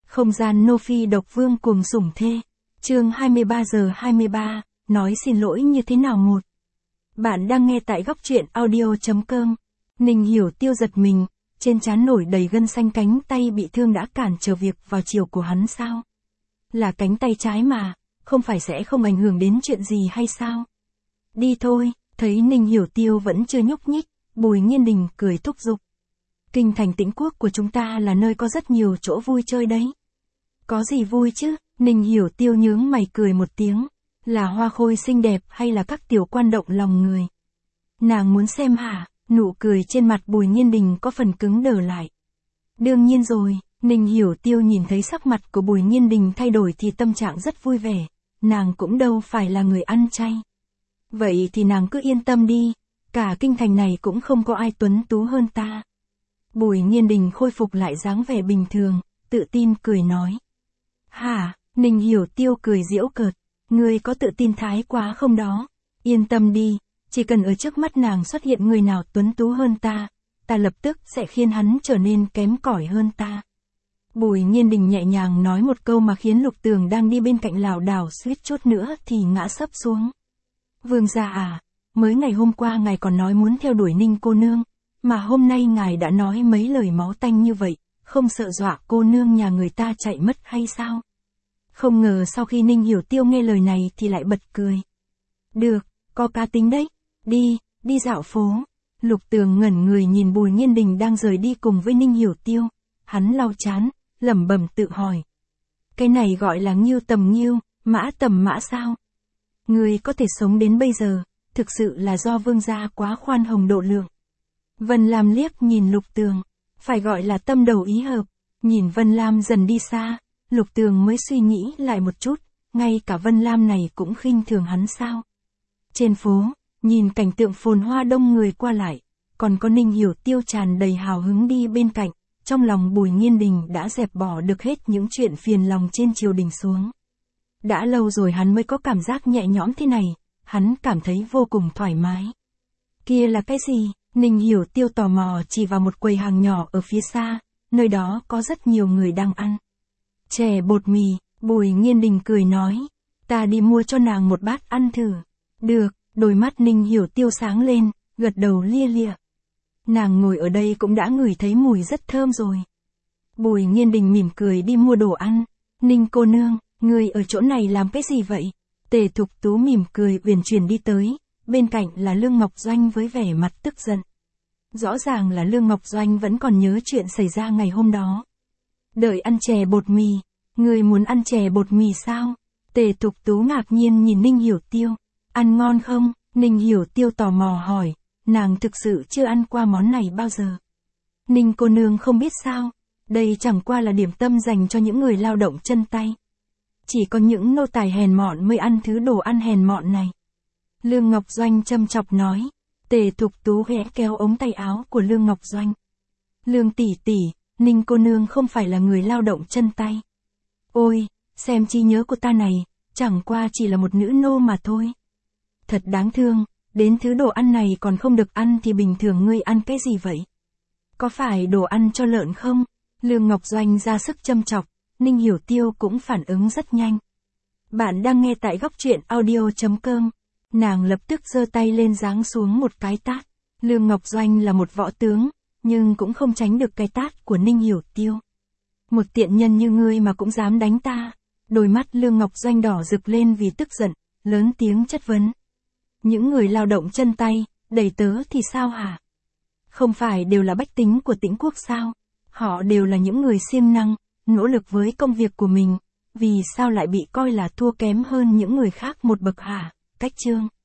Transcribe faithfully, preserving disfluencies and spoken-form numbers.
Không gian Nô Phi độc vương cuồng sủng thê. Chương hai mươi ba giờ hai mươi ba, nói xin lỗi như thế nào một. Bạn đang nghe tại góc truyện audio chấm com. Ninh Hiểu Tiêu giật mình, trên trán nổi đầy gân xanh, cánh tay bị thương đã cản trở việc vào chiều của hắn sao? Là cánh tay trái mà, không phải sẽ không ảnh hưởng đến chuyện gì hay sao? Đi thôi, thấy Ninh Hiểu Tiêu vẫn chưa nhúc nhích, Bùi Nghiên Đình cười thúc giục. Kinh thành Tĩnh Quốc của chúng ta là nơi có rất nhiều chỗ vui chơi đấy. Có gì vui chứ? Ninh Hiểu Tiêu nhướng mày cười một tiếng. Là hoa khôi xinh đẹp hay là các tiểu quan động lòng người? Nàng muốn xem hả? Nụ cười trên mặt Bùi Nghiên Đình có phần cứng đờ lại. Đương nhiên rồi, Ninh Hiểu Tiêu nhìn thấy sắc mặt của Bùi Nghiên Đình thay đổi thì tâm trạng rất vui vẻ. Nàng cũng đâu phải là người ăn chay. Vậy thì nàng cứ yên tâm đi, cả kinh thành này cũng không có ai tuấn tú hơn ta. Bùi Nghiên Đình khôi phục lại dáng vẻ bình thường, tự tin cười nói. Hả? Ninh Hiểu Tiêu cười giễu cợt. Ngươi có tự tin thái quá không đó? Yên tâm đi, chỉ cần ở trước mắt nàng xuất hiện người nào tuấn tú hơn ta, ta lập tức sẽ khiến hắn trở nên kém cỏi hơn ta. Bùi Nghiên Đình nhẹ nhàng nói một câu mà khiến Lục Tường đang đi bên cạnh lảo đảo suýt chút nữa thì ngã sấp xuống. Vương gia à, mới ngày hôm qua ngài còn nói muốn theo đuổi Ninh cô nương, mà hôm nay ngài đã nói mấy lời máu tanh như vậy, không sợ dọa cô nương nhà người ta chạy mất hay sao? Không ngờ sau khi Ninh Hiểu Tiêu nghe lời này thì lại bật cười. Được, có cá tính đấy, đi, đi dạo phố. Lục Tường ngẩn người nhìn Bùi Nghiên Đình đang rời đi cùng với Ninh Hiểu Tiêu, hắn lau chán, lẩm bẩm tự hỏi. Cái này gọi là nghiêu tầm nghiêu, mã tầm mã sao? Người có thể sống đến bây giờ, thực sự là do vương gia quá khoan hồng độ lượng. Vân Lam liếc nhìn Lục Tường, phải gọi là tâm đầu ý hợp, nhìn Vân Lam dần đi xa, Lục Tường mới suy nghĩ lại một chút, ngay cả Vân Lam này cũng khinh thường hắn sao? Trên phố, nhìn cảnh tượng phồn hoa đông người qua lại, còn có Ninh Hiểu Tiêu tràn đầy hào hứng đi bên cạnh, trong lòng Bùi Nghiên Đình đã dẹp bỏ được hết những chuyện phiền lòng trên triều đình xuống. Đã lâu rồi hắn mới có cảm giác nhẹ nhõm thế này, hắn cảm thấy vô cùng thoải mái. Kia là cái gì? Ninh Hiểu Tiêu tò mò chỉ vào một quầy hàng nhỏ ở phía xa, nơi đó có rất nhiều người đang ăn. Chè bột mì, Bùi Nghiên Đình cười nói, ta đi mua cho nàng một bát ăn thử. Được, đôi mắt Ninh Hiểu Tiêu sáng lên, gật đầu lia lịa. Nàng ngồi ở đây cũng đã ngửi thấy mùi rất thơm rồi. Bùi Nghiên Đình mỉm cười đi mua đồ ăn. Ninh cô nương, người ở chỗ này làm cái gì vậy? Tề Thục Tú mỉm cười uyển chuyển đi tới, bên cạnh là Lương Ngọc Doanh với vẻ mặt tức giận. Rõ ràng là Lương Ngọc Doanh vẫn còn nhớ chuyện xảy ra ngày hôm đó. Đợi ăn chè bột mì, người muốn ăn chè bột mì sao? Tề Thục Tú ngạc nhiên nhìn Ninh Hiểu Tiêu. Ăn ngon không? Ninh Hiểu Tiêu tò mò hỏi, nàng thực sự chưa ăn qua món này bao giờ. Ninh cô nương không biết sao, đây chẳng qua là điểm tâm dành cho những người lao động chân tay. Chỉ có những nô tài hèn mọn mới ăn thứ đồ ăn hèn mọn này. Lương Ngọc Doanh châm chọc nói. Tề Thục Tú khẽ kéo ống tay áo của Lương Ngọc Doanh. Lương tỷ tỷ, Ninh cô nương không phải là người lao động chân tay. Ôi, xem trí nhớ của ta này, chẳng qua chỉ là một nữ nô mà thôi. Thật đáng thương, đến thứ đồ ăn này còn không được ăn thì bình thường ngươi ăn cái gì vậy? Có phải đồ ăn cho lợn không? Lương Ngọc Doanh ra sức châm chọc, Ninh Hiểu Tiêu cũng phản ứng rất nhanh. Bạn đang nghe tại góc truyện audio chấm com. Nàng lập tức giơ tay lên giáng xuống một cái tát. Lương Ngọc Doanh là một võ tướng, nhưng cũng không tránh được cái tát của Ninh Hiểu Tiêu. Một tiện nhân như ngươi mà cũng dám đánh ta. Đôi mắt Lương Ngọc Doanh đỏ rực lên vì tức giận, lớn tiếng chất vấn. Những người lao động chân tay, đầy tớ thì sao hả? Không phải đều là bách tính của Tĩnh Quốc sao? Họ đều là những người siêng năng, nỗ lực với công việc của mình, vì sao lại bị coi là thua kém hơn những người khác một bậc hả? Cách chương